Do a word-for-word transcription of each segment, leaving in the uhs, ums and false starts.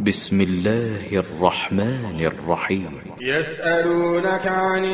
بسم الله الرحمن الرحيم. يسألونك عن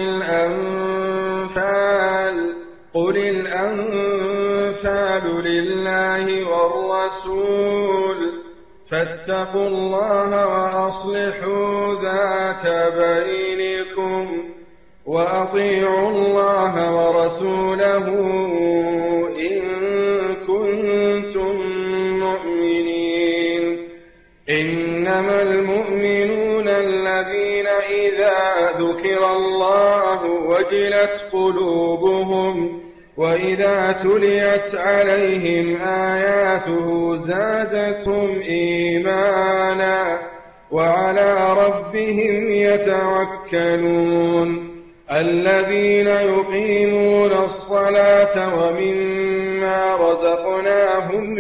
الأنفال قل الأنفال لله والرسول فاتقوا الله وأصلحوا ذات بينكم وأطيعوا الله ورسوله إن كنتم مؤمنين. إنما المؤمنون الذين إذا ذكر الله وجلت قلوبهم وإذا تليت عليهم آياته زادتهم إيمانا وعلى ربهم يتوكلون. الذين يقيمون الصلاة ومما رزقناهم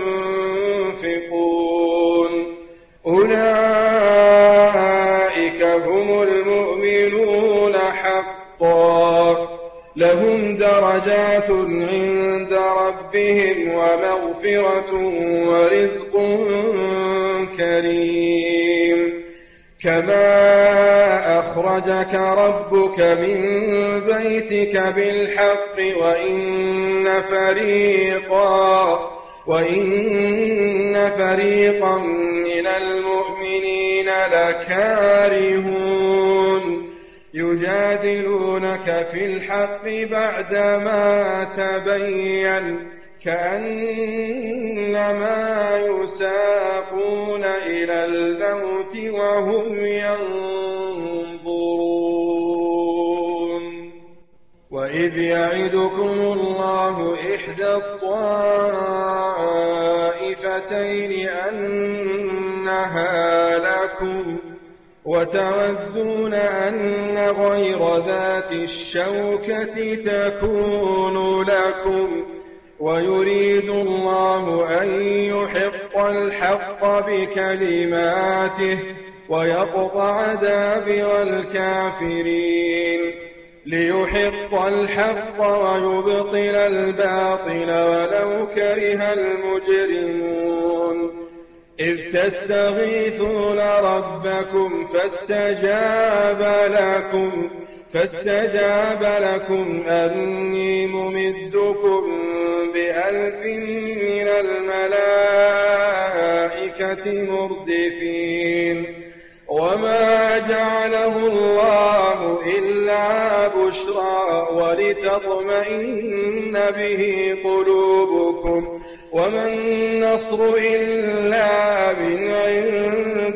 ينفقون أولئك هم المؤمنون حقا لهم درجات عند ربهم ومغفرة ورزق كريم. كما أخرجك ربك من بيتك بالحق وإن فريقا وإن فريقا من المؤمنين لكارهون يجادلونك في الحق بعدما تبين كأنما يساقون إلى الموت وهم ينظرون. وإذ يعدكم الله إحدى الطائفتين أنها لكم وتودون أن غير ذات الشوكة تكون لكم ويريد الله أن يحق الحق بكلماته ويقطع دابر الكافرين ليحق الحق ويبطل الباطل ولو كره المجرمون. إذ تستغيثون ربكم فاستجاب لكم فاستجاب لكم أني ممدكم بألف من الملائكة مردفين. وما جعله الله إلا بشرى ولتطمئن به قلوبكم وما النصر إلا من عند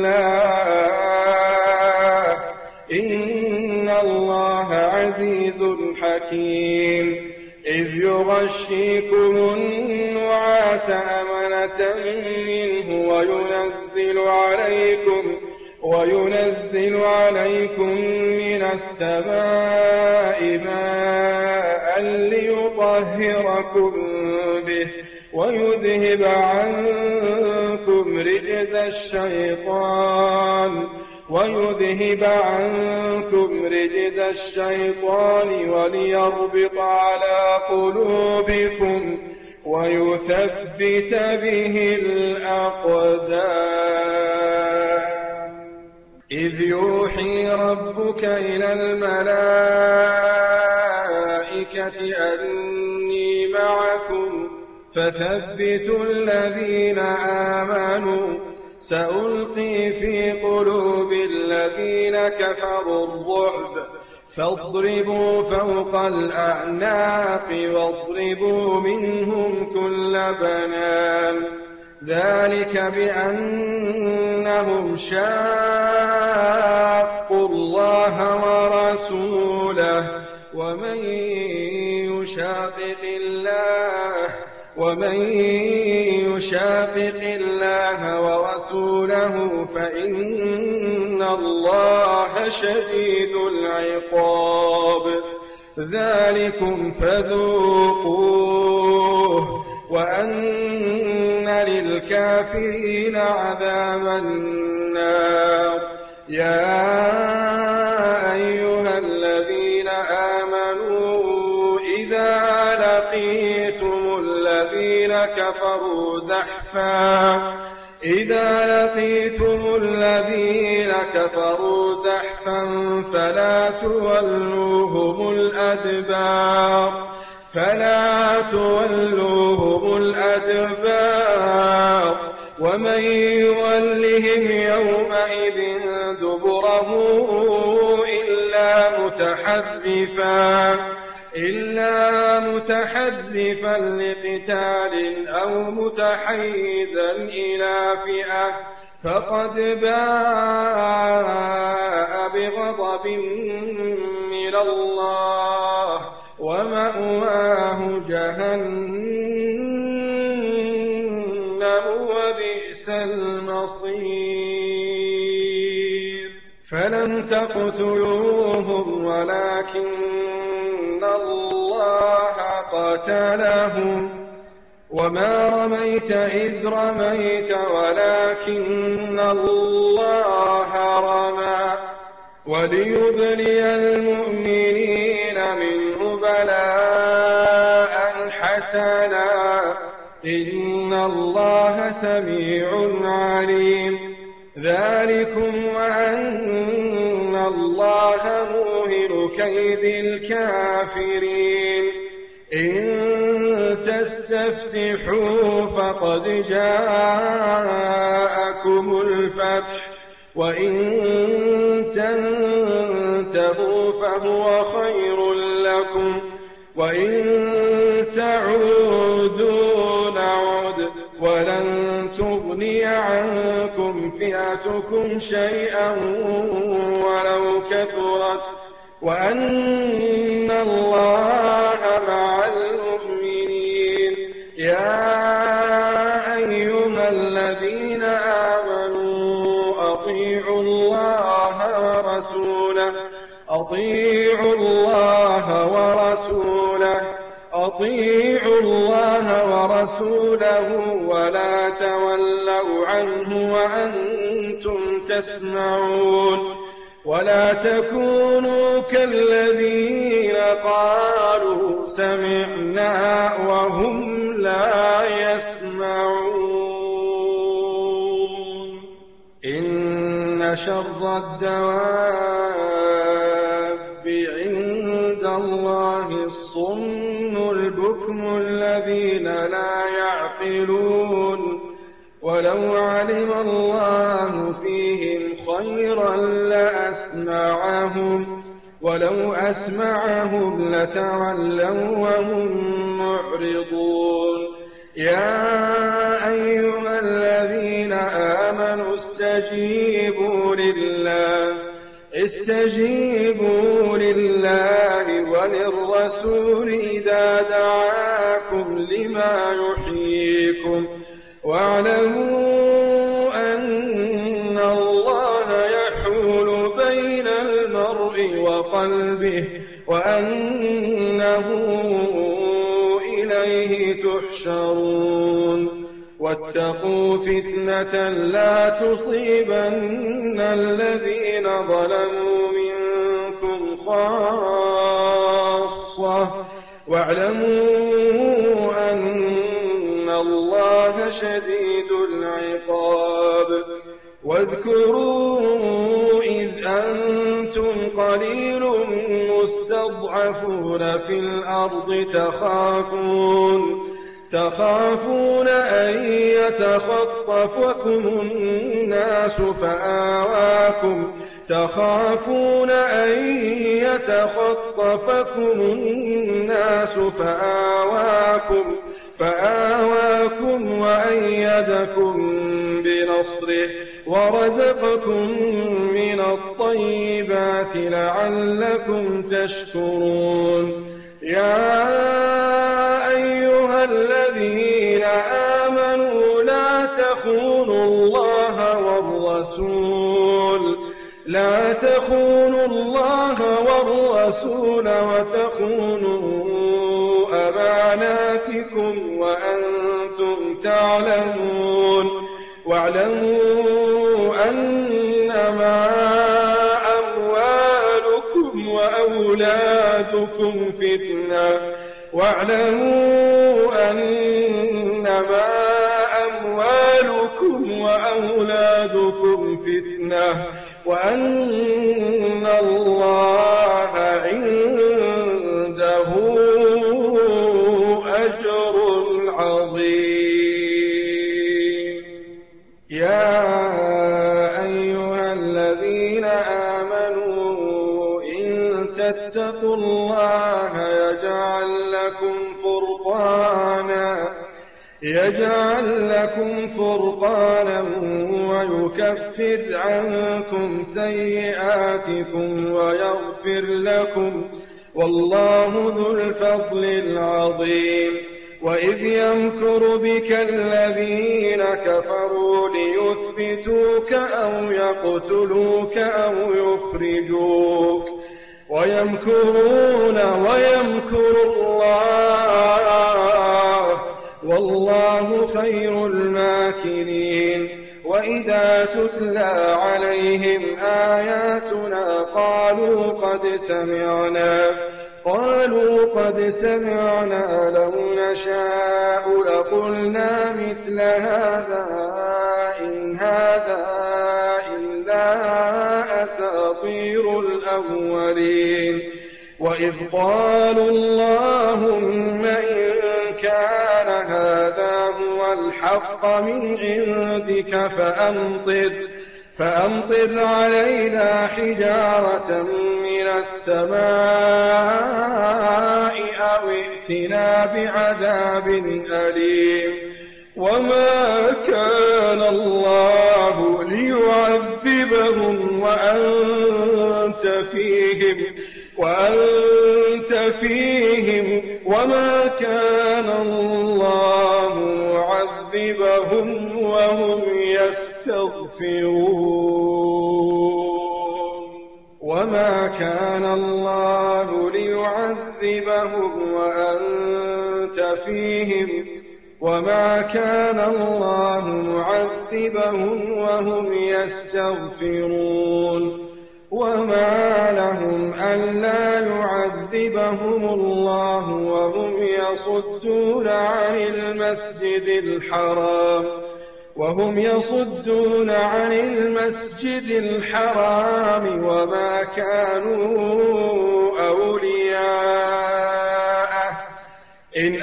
الله إن الله عزيز حكيم. إذ يغشيكم النعاس أمنة منه وينزل عليكم وينزل عليكم من السماء ماء ليطهركم به ويذهب عنكم رجز الشيطان ويذهب عنكم رجز الشيطان وليربط على قلوبكم ويثبت به الأقدام. إذ يوحي ربك إلى الملائكة أني معكم فثبتوا الذين آمنوا سألقي في قلوب الذين كفروا الرعب فاضربوا فوق الأعناق واضربوا منهم كل بنان. ذلك بأنهم شاقوا الله ورسوله ومن يشاقق الله ومن يشاقق الله ورسوله فإن الله شديد العقاب. ذلكم فذوقوه وأن للكافرين عذاب النار. يا أيها الذين آمنوا إذا لقيتم الذين كفروا زحفا إذا لقيتم الذين كفروا زحفا فلا تولوهم الأدبار فلا تولوهم الأدبار ومن يولهم يومئذ دبره إلا متحرفا إلا متحرفا لقتال أو متحيزا إلى فئة فقد باء بغضب من الله ومأواه جهنم وبئس المصير فلم تقتلوهم ولكن الله قتلهم وما رميت إذ رميت ولكن الله رمى وليبلي المؤمنين منه بلاء حسنا إن الله سميع عليم ذلكم وأن الله موهن كيد الكافرين إن تستفتحوا فقد جاءكم الفتح وإن تنتهوا فهو خير لكم وإن تعودوا نعد ولن تغني عنكم فئتكم شيئا ولو كثرت وأن الله مع المؤمنين يا أيها الذين آمنوا أطيعوا الله ورسوله أطيعوا الله ورسوله أطيعوا الله ورسوله ولا تولوا عنه وأنتم تسمعون ولا تكونوا كالذين قالوا سمعنا وهم لا يسمعون إن شر الدواب عند الله الصم البكم الذين لا يعقلون ولو علم الله فيهم خيرا لأسمعهم ولو أسمعهم لتولوا وهم معرضون يا أيها الذين آمنوا استجيبوا لله استجيبوا لله وللرسول إذا دعاكم لما يحييكم واعلموا أن الله يحول بين المرء وقلبه وأنه إليه تحشرون واتقوا فتنة لا تصيبن الذين ظلموا منكم خاصة واعلموا أن الله شديد العقاب واذكروا إذ أنتم قليل مستضعفون في الأرض تخافون تخافون أن يتخطفكم الناس فآواكم تخافون أن يتخطفكم الناس فآواكم فآواكم وأيدكم بنصره ورزقكم من الطيبات لعلكم تشكرون يا أيها الذين آمنوا لا تخونوا الله والرسول لا تخونوا الله والرسول وتخونوا أماناتكم وأنتم تعلمون واعلموا أنما أموالكم وأولادكم فتنة واعلموا أنما أموالكم وأولادكم فتنة وأن الله عنده أجر عظيم. يا أيها الذين آمنوا إن تتقوا الله يجعل لكم فرقانا يجعل لكم فرقانا ويكفر عنكم سيئاتكم ويغفر لكم والله ذو الفضل العظيم. وإذ يمكر بك الذين كفروا ليثبتوك أو يقتلوك أو يخرجوك ويمكرون ويمكر الله والله خير الماكرين. وإذا تتلى عليهم آياتنا قالوا قد سمعنا قالوا قد سمعنا لو نشاء لقلنا مثل هذا إن هذا إلا أساطير الأولين. وإذ قالوا اللهم إن كان هذا هو الحق من عندك فأمطر فأمطر علينا حجارة من السماء أو ائتنا بعذاب أليم. وما كان الله ليعذبهم وأنت فيهم وأنت فيهم وما كان الله معذبهم وهم يستغفرون. وما كان الله ليعذبهم وأنت فيهم وما كان الله معذبهم وهم يستغفرون. وما لهم ألا يعذبهم الله وهم يصدون عن المسجد الحرام وهم يصدون عن المسجد الحرام وما كانوا أولياءه إن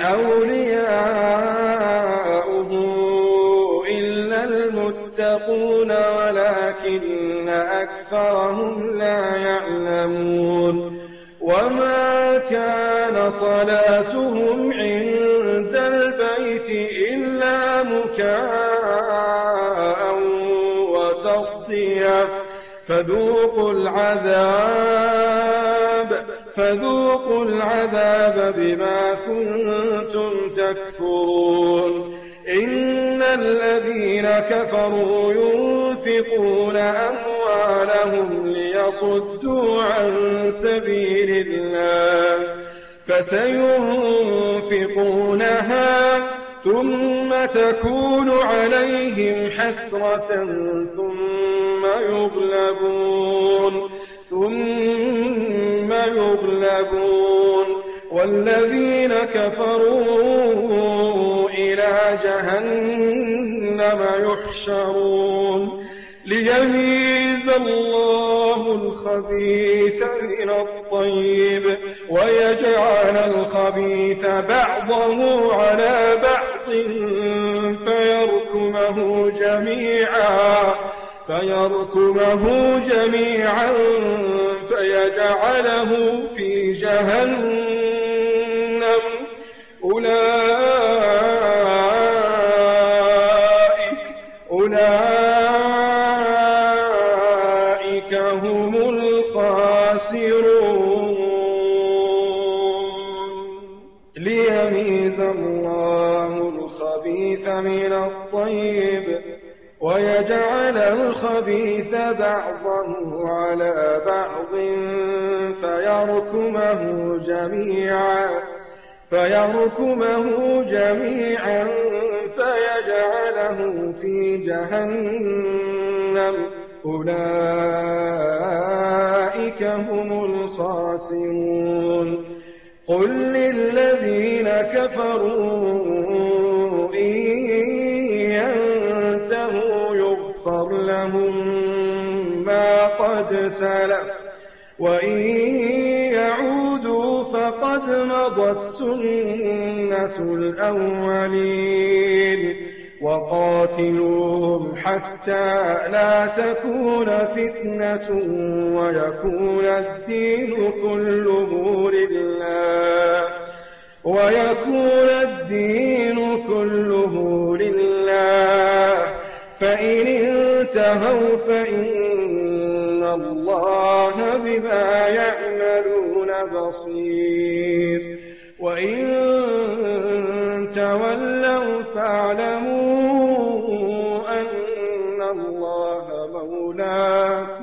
أولياؤه إلا المتقون ولكن أكثرهم لا يعلمون. وما كان صلاتهم عند البيت إلا مكاء وتصدية فذوقوا العذاب فذوقوا العذاب بما كنتم تكفرون. إن الذين كفروا ينفقون أموالهم ليصدوا عن سبيل الله فسينفقونها ثم تكون عليهم حسرة ثم يغلبون ثم يغلبون والذين كفروا إلى جهنم يحشرون ليميز الله الخبيث من الطيب ويجعل الخبيث بعضه على بعض فيركمه جميعا فيركمه جميعا فيجعله في جهنم أولئك أولئك هم الخاسرون. ليميز الله الخبيث من الطيب ويجعل الخبيث بعضه على بعض فيركمه جميعا فيركمه جميعا فيجعله في جهنم أولئك هم الخاسرون. قل للذين كفروا إن يغفر لهم ما قد سلف وإن يعودوا فقد مضت سنة الأولين وقاتلوهم حتى لا تكون فتنة ويكون الدين كله لله ويكون الدين كله لله فإن انتهوا فإن الله بما يعملون بصير وإن تولوا فاعلموا أن الله مولاكم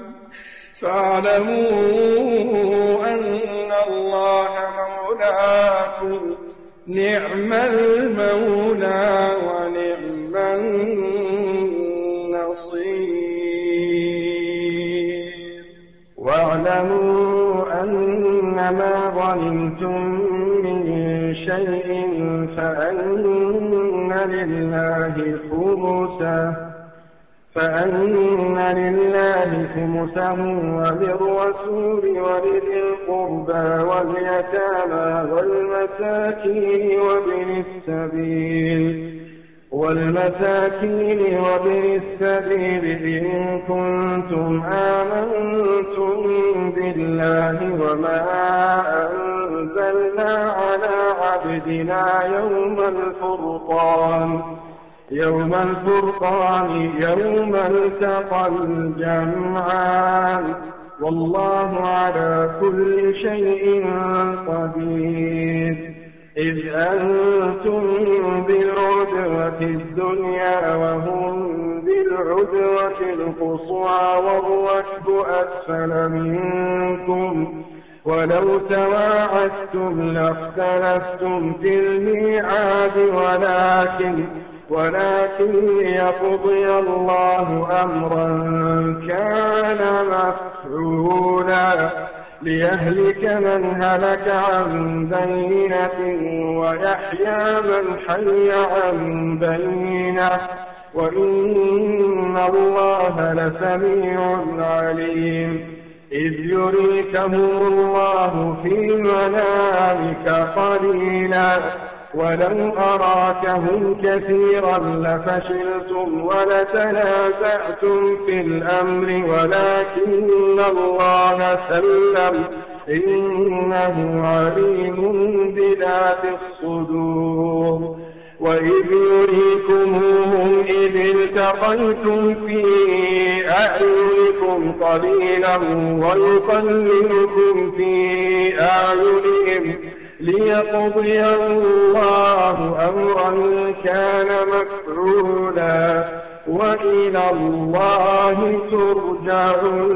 فاعلموا أن الله مولاكم نعم المولى ونعم النصير واعلموا أنما ظننتم من شيء فأن لله خمسه فأن لله خمسه وللرسول ولذي القربى واليتامى والمساكين وابن السبيل والمساكين وابن السبيل إن كنتم آمنتم بالله وما أنزلنا على عبدنا يوم الفرقان يوم الفرقان يوم التقى الجمعان والله على كل شيء قدير إذ أنتم بالعدوة الدنيا وهم بالعدوة القصوى والركب أسفل منكم ولو تواعدتم لاختلفتم في الميعاد ولكن ولكن ليقضي الله أمرا كان مفعولا ليهلك من هلك عن بينة ويحيى من حي عن بينة وإن الله لسميع عليم إذ يريكهم الله في منامك قليلا ولو أراكهم كثيرا لفشلتم ولتنازعتم في الأمر ولكن الله سلم إنه عليم بذات الصدور وإذ يريكموهم إذ التقيتم في أعينكم قليلا ويقللكم في أعينهم ليقضي الله أمرا كان مفعولا وإلى الله ترجع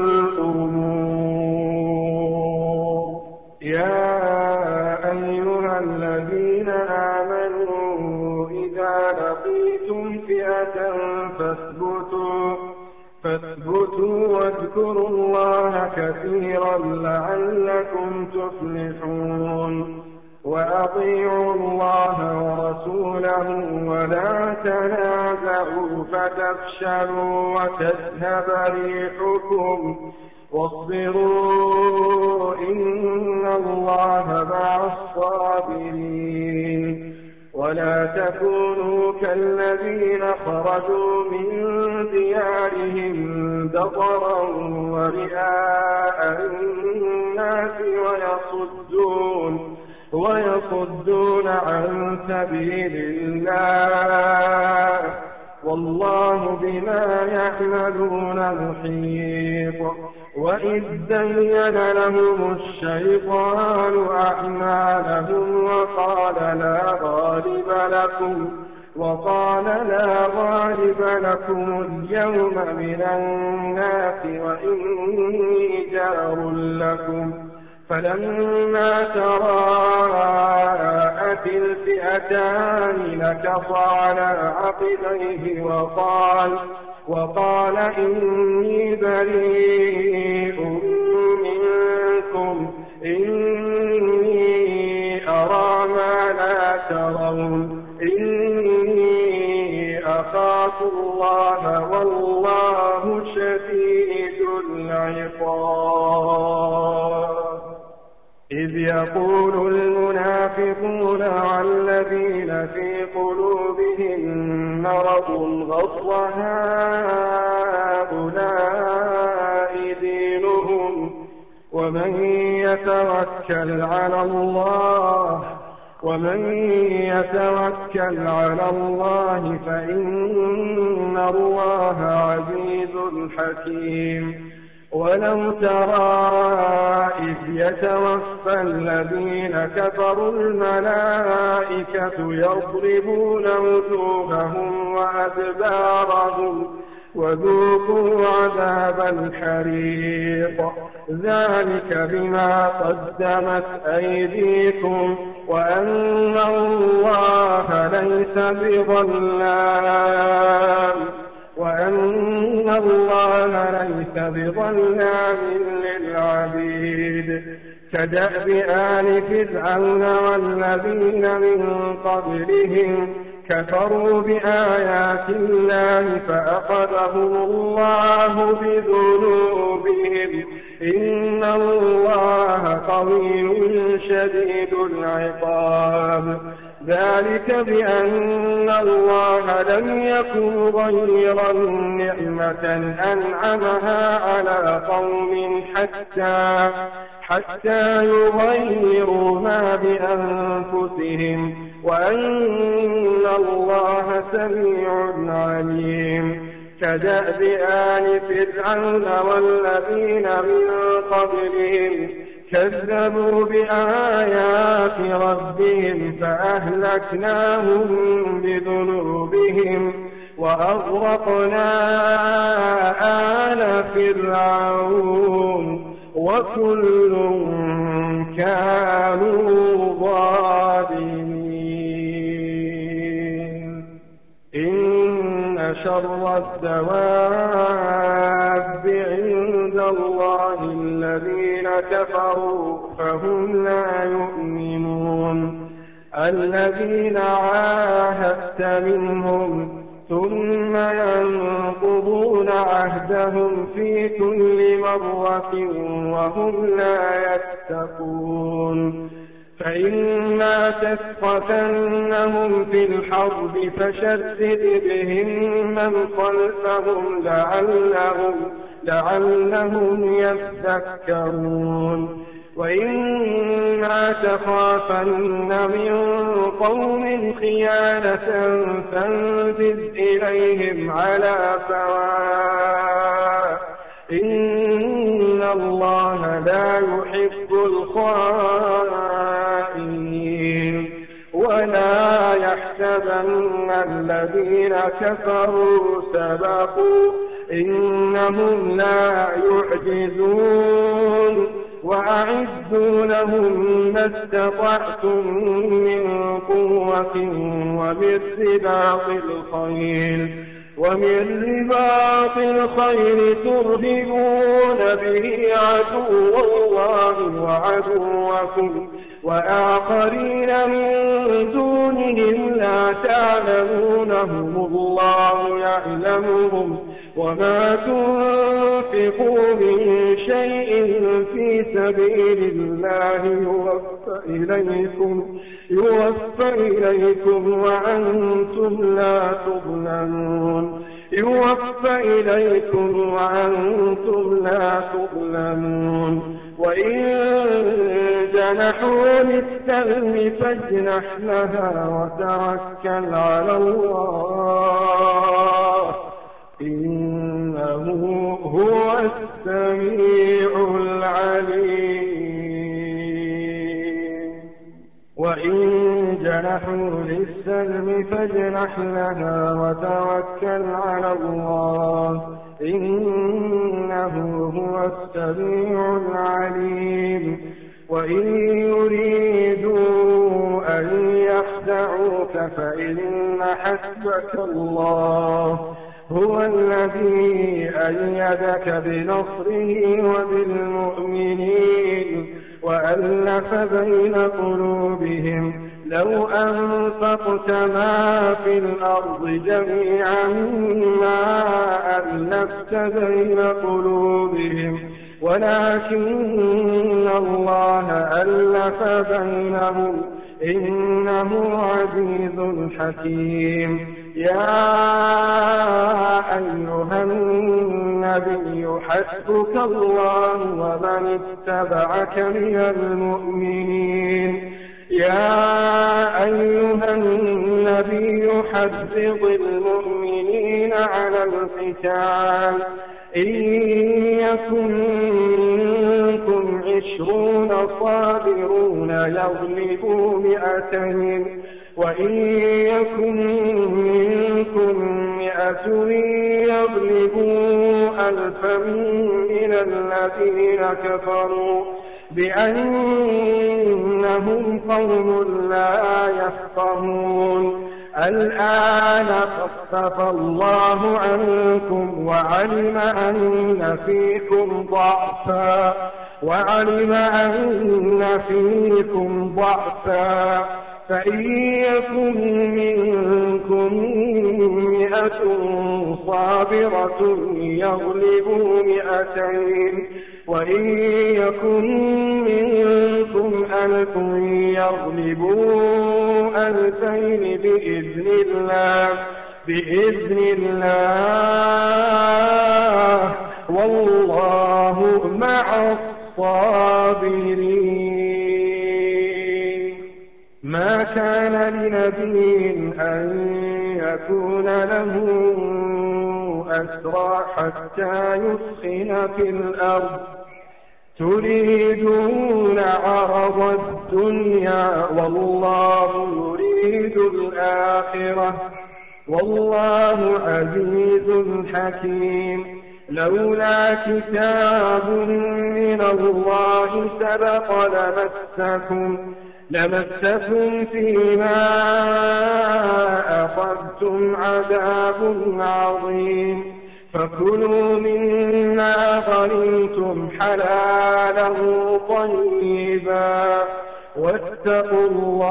الأمور يا أيها الذين آمنوا إذا لقيتم فئة فاثبتوا فاثبتوا واذكروا الله كثيرا لعلكم تفلحون وأطيعوا الله ورسوله ولا تنازعوا فتفشلوا وتذهب ريحكم واصبروا إن الله مع الصابرين ولا تكونوا كالذين خرجوا من ديارهم بطرا ورئاء الناس ويصدون ويصدون عن سبيل الله والله بما يعملون محيط وإذ زين لهم الشيطان أعمالهم وقال لا غالب لكم وقال لا غالب لكم اليوم من الناس وإني جار لكم فلما تراءت الفئتان نكص على عقبيه وقال وقال إني بريء منكم إني أرى ما لا ترون إني أخاف واتقوا الله والله شديد العقاب. إذ يقول المنافقون والذين في قلوبهم مرض غر هؤلاء دينهم ومن يتوكل على الله ومن يتوكل على الله فإن الله عزيز حكيم. ولو ترى إذ يتوفى الذين كفروا الملائكة يضربون وجوههم وأدبارهم وذوقوا عذاب الحريق ذلك بما قدمت أيديكم وأن الله ليس بظلام وأن الله ليس بظلام للعبيد. كدأب آل فرعون والذين من قبلهم كفروا بآيات الله فأخذهم الله بذنوبهم إن الله قوي شديد العقاب. ذلك بأن الله لم يكن غيرا نعمة أنعمها على قوم حتى حتى يغيروا ما بأنفسهم وأن الله سميع عليم. كدأب آل فرعون والذين من قبلهم كذبوا بآيات ربهم فأهلكناهم بذنوبهم وأغرقنا آل فرعون وكل كانوا ظالمين. إن شر الدواب عند الله الذين كفروا فهم لا يؤمنون. الذين عاهدت منهم ثم ينقضون عهدهم في كل مرة وهم لا يتقون. فإما تثقفنهم في الحرب فشدد بهم من خلفهم لعلهم, لعلهم يذكرون. وإما تخافن من قوم خيانة فانبذ إليهم على سواء إن الله لا يحب الخائنين. ولا يحسبن الذين كفروا سبقوا إنهم لا يعجزون. وأعدوا لهم ما استطعتم من قوة ومن رباط الخيل ومن رباط الخيل ترهبون به عدو الله وعدوكم وآخرين من دونهم لا تعلمونهم الله يعلمهم وما تنفقوا من شيء في سبيل الله يوفى إليكم, يوفى إليكم وأنتم لا تظلمون يوفى إليكم وأنتم لا تظلمون. وإن جنحوا للسلم فاجنح لها وتوكل على الله إنه هو السميع العليم. وإن جنحوا للسلم فاجنح لها وتوكل على الله إنه هو السميع العليم. وإن يريدوا أن يخدعوك فإن حسبك الله هو الذي أيدك بنصره وبالمؤمنين وألف بين قلوبهم لو أنفقت ما في الأرض جميعا ما ألفت بين قلوبهم ولكن الله ألف بينهم إنه عزيز حكيم. يا أيها النبي حسبك الله ومن اتبعك من المؤمنين. يا أيها النبي حرض المؤمنين على القتال إن يكن منكم عشرون صابرون يغلبوا مئتين وإن يكن منكم مئة يغلبوا ألفا من الذين كفروا بأنهم قوم لا يفقهون. الآن خفف الله عنكم وعلم أن فيكم ضعفا وعلم أن فيكم ضعفا فإن يكن منكم مئة صابرة يغلبوا مئتين وإن يكن منكم ألف يغلبوا ألفين بإذن الله بإذن الله والله مع الصابرين. ما كان لنبي أن يكون له أسرى حتى يثخن في الأرض تريدون عرض الدنيا والله يريد الآخرة والله عزيز حكيم. لولا كتاب من الله سبق لمسكم لمسكم فيما أخذتم عذاب عظيم. فكلوا مما غنمتم حلالا طيبا واتقوا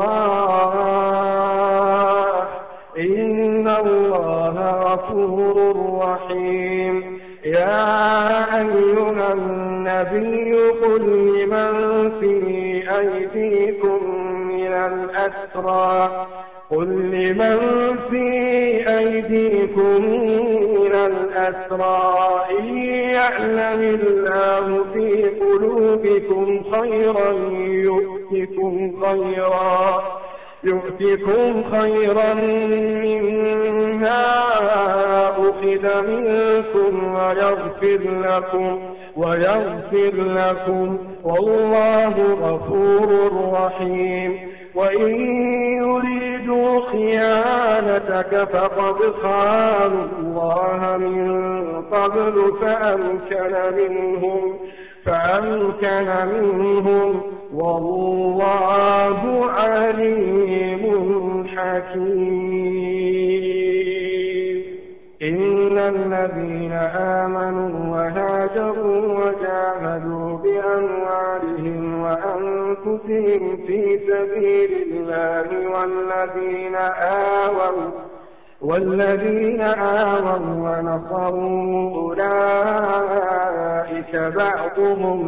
الله إن الله غفور رحيم. يا أيها النبي قل لمن في أيديكم من الأسرى قل لمن في أيديكم من الأسرى إن يعلم الله في قلوبكم خيرا يؤتكم خيرا يؤتكم خيرا مما أخذ منكم ويغفر لكم ويغفر لكم والله غفور رحيم. وإن يريدوا خيانتك فقد خانوا الله من قبل فأمكن منهم فأمكن منهم والله عليم حكيم. إن الذين آمنوا وهاجروا وجاهدوا بأموالهم وأنفسهم في سبيل الله والذين آووا والذين آووا ونصروا أولئك بعضهم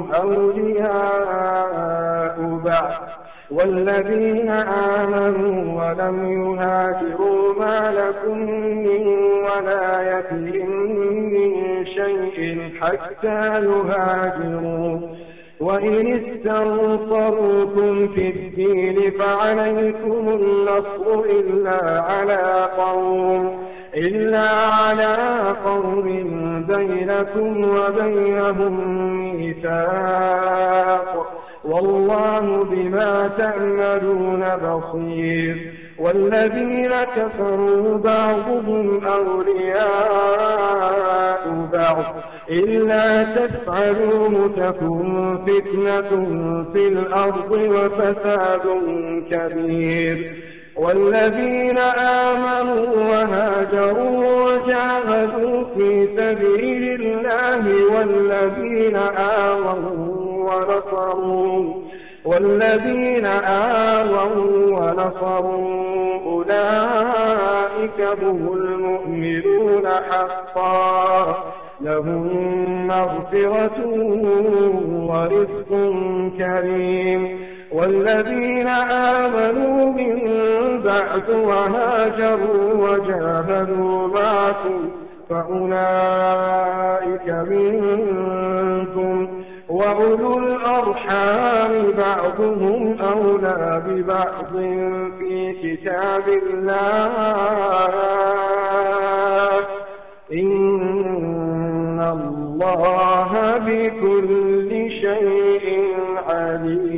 أولياء بعض والذين آمنوا ولم يهاجروا ما لكم من ولايتهم من شيء حتى يهاجروا وإن استنصروكم في الدين فعليكم النصر إلا على قوم إلا على قوم بينكم وبينهم ميثاق والله بما تعملون بصير. والذين كفروا بعضهم أولياء بعض إلا تفعلوه تكن فتنة في الأرض وفساد كبير. والذين آمنوا وهاجروا وجاهدوا في سبيل الله والذين آووا ونصروا والذين آمنوا ونصروا أولئك هم المؤمنون حقا لهم مغفرة ورزق كريم والذين آمنوا من بعد وهاجروا وجاهدوا معكم فأولئك منكم وأولو الأرحام بعضهم أولى ببعض في كتاب الله إن الله بكل شيء عليم.